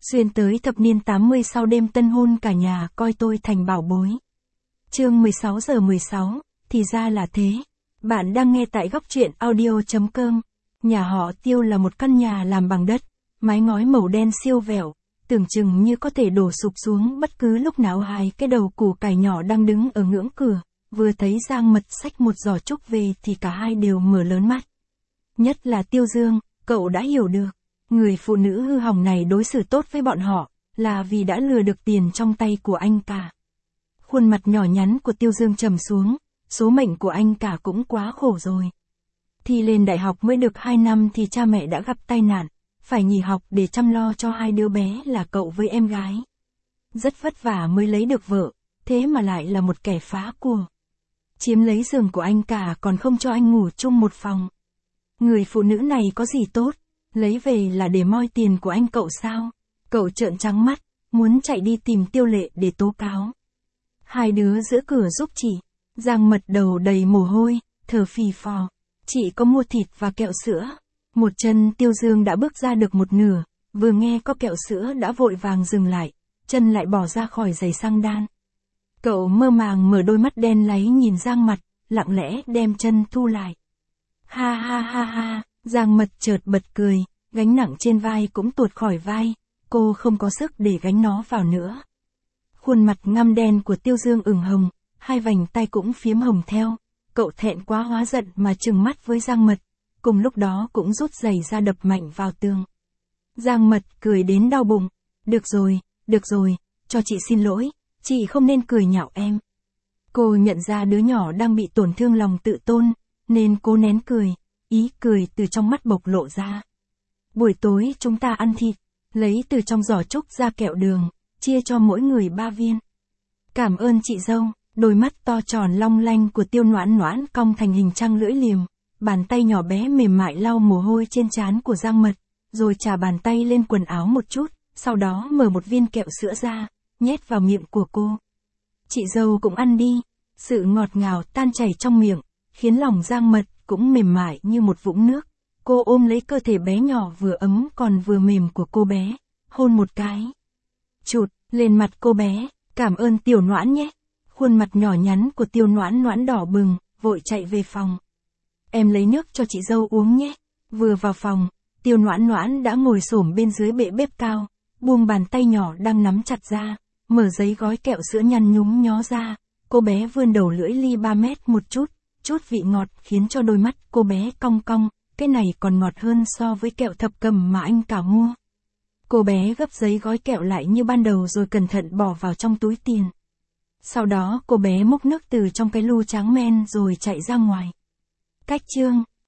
Xuyên tới thập niên 80 sau đêm tân hôn cả nhà coi tôi thành bảo bối. Chương 16:16, thì ra là thế. Bạn đang nghe tại góc truyện audio.com. Nhà họ Tiêu là một căn nhà làm bằng đất, mái ngói màu đen siêu vẹo, tưởng chừng như có thể đổ sụp xuống bất cứ lúc nào. Hai cái đầu củ cải nhỏ đang đứng ở ngưỡng cửa, vừa thấy Giang Mật xách một giỏ trúc về thì cả hai đều mở lớn mắt. Nhất là Tiêu Dương, cậu đã hiểu được. Người phụ nữ hư hỏng này đối xử tốt với bọn họ, là vì đã lừa được tiền trong tay của anh cả. Khuôn mặt nhỏ nhắn của Tiêu Dương trầm xuống, số mệnh của anh cả cũng quá khổ rồi. Thi lên đại học mới được 2 năm thì cha mẹ đã gặp tai nạn, phải nghỉ học để chăm lo cho hai đứa bé là cậu với em gái. Rất vất vả mới lấy được vợ, thế mà lại là một kẻ phá của. Chiếm lấy giường của anh cả còn không cho anh ngủ chung một phòng. Người phụ nữ này có gì tốt? Lấy về là để moi tiền của anh cậu sao? Cậu trợn trắng mắt, muốn chạy đi tìm Tiêu Lệ để tố cáo. Hai đứa giữa cửa giúp chị. Giang Mật đầu đầy mồ hôi, thở phì phò. Chị có mua thịt và kẹo sữa. Một chân Tiêu Dương đã bước ra được một nửa, vừa nghe có kẹo sữa đã vội vàng dừng lại, chân lại bỏ ra khỏi giày xăng đan. Cậu mơ màng mở đôi mắt đen láy nhìn Giang Mật, lặng lẽ đem chân thu lại. Ha ha ha ha, Giang Mật chợt bật cười, gánh nặng trên vai cũng tuột khỏi vai, cô không có sức để gánh nó vào nữa. Khuôn mặt ngăm đen của Tiêu Dương ửng hồng, hai vành tay cũng phiếm hồng theo, cậu thẹn quá hóa giận mà trừng mắt với Giang Mật, cùng lúc đó cũng rút giày ra đập mạnh vào tường. Giang Mật cười đến đau bụng, được rồi, cho chị xin lỗi, chị không nên cười nhạo em. Cô nhận ra đứa nhỏ đang bị tổn thương lòng tự tôn, nên cố nén cười, ý cười từ trong mắt bộc lộ ra. Buổi tối chúng ta ăn thịt, lấy từ trong giỏ trúc ra kẹo đường, chia cho mỗi người 3 viên. Cảm ơn chị dâu. Đôi mắt to tròn long lanh của Tiêu Noãn Noãn cong thành hình trăng lưỡi liềm, bàn tay nhỏ bé mềm mại lau mồ hôi trên trán của Giang Mật, rồi chà bàn tay lên quần áo một chút, sau đó mở một viên kẹo sữa ra, nhét vào miệng của cô. Chị dâu cũng ăn đi. Sự ngọt ngào tan chảy trong miệng, khiến lòng Giang Mật cũng mềm mại như một vũng nước. Cô ôm lấy cơ thể bé nhỏ vừa ấm còn vừa mềm của cô bé, hôn một cái. Chụt lên mặt cô bé, cảm ơn Tiểu Noãn nhé. Khuôn mặt nhỏ nhắn của Tiêu Noãn Noãn đỏ bừng, vội chạy về phòng. Em lấy nước cho chị dâu uống nhé. Vừa vào phòng, Tiêu Noãn Noãn đã ngồi xổm bên dưới bệ bếp cao, buông bàn tay nhỏ đang nắm chặt ra, mở giấy gói kẹo sữa nhăn nhúm nhó ra. Cô bé vươn đầu lưỡi li 3 mét một chút vị ngọt khiến cho đôi mắt cô bé cong cong, cái này còn ngọt hơn so với kẹo thập cẩm mà anh cả mua. Cô bé gấp giấy gói kẹo lại như ban đầu rồi cẩn thận bỏ vào trong túi tiền. Sau đó cô bé múc nước từ trong cái lu tráng men rồi chạy ra ngoài. Cách chương